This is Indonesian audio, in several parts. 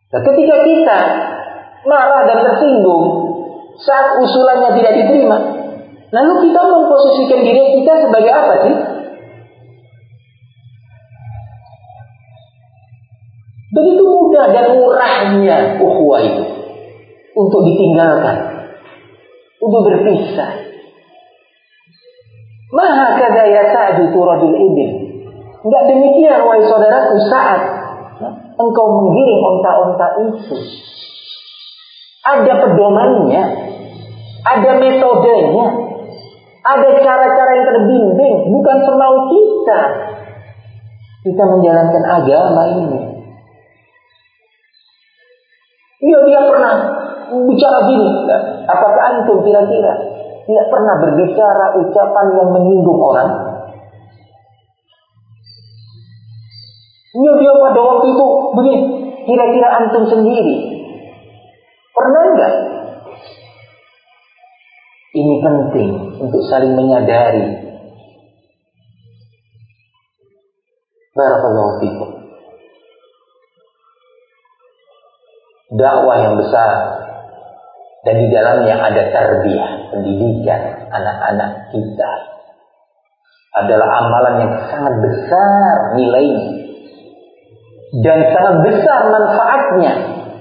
Nah, ketika kita marah dan tersinggung saat usulannya tidak diterima, lalu kita memposisikan diri kita sebagai apa sih? Begitu mudah dan murahnya ukhuwah itu untuk ditinggalkan, untuk berpisah. Maha kada ya sa'du turadul ibil. Enggak demikian wahai saudaraku saat engkau menggiring onta-onta itu. Ada pedomannya, ada metodenya, ada cara-cara yang terbimbing, bukan semau kita menjalankan agama ini. Iya, dia pernah bicara gini. Apakah antum kira-kira tidak pernah berbicara ucapan yang menyinggung orang? Iya, dia pada waktu itu begini. Kira-kira antum sendiri pernah enggak? Ini penting untuk saling menyadari. Barakallahu fikum. Dakwah yang besar dan di dalamnya ada tarbiyah, pendidikan anak-anak kita adalah amalan yang sangat besar nilainya dan sangat besar manfaatnya.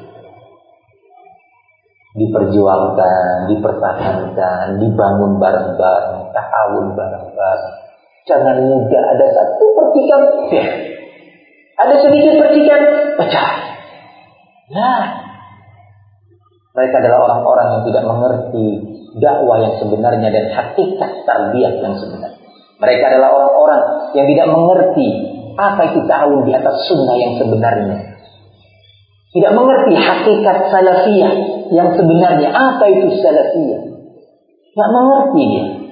Diperjuangkan, dipertahankan, dibangun bareng-bareng, ta'awun bareng-bareng. Jangan mudah ada satu percikan, ada sedikit percikan, pecah. Nah, mereka adalah orang-orang yang tidak mengerti dakwah yang sebenarnya dan hakikat tarbiyah yang sebenarnya. Mereka adalah orang-orang yang tidak mengerti apa itu ta'awun di atas sunnah yang sebenarnya. Tidak mengerti hakikat salafiyah yang sebenarnya. Apa itu salafiyah? Tidak mengerti dia.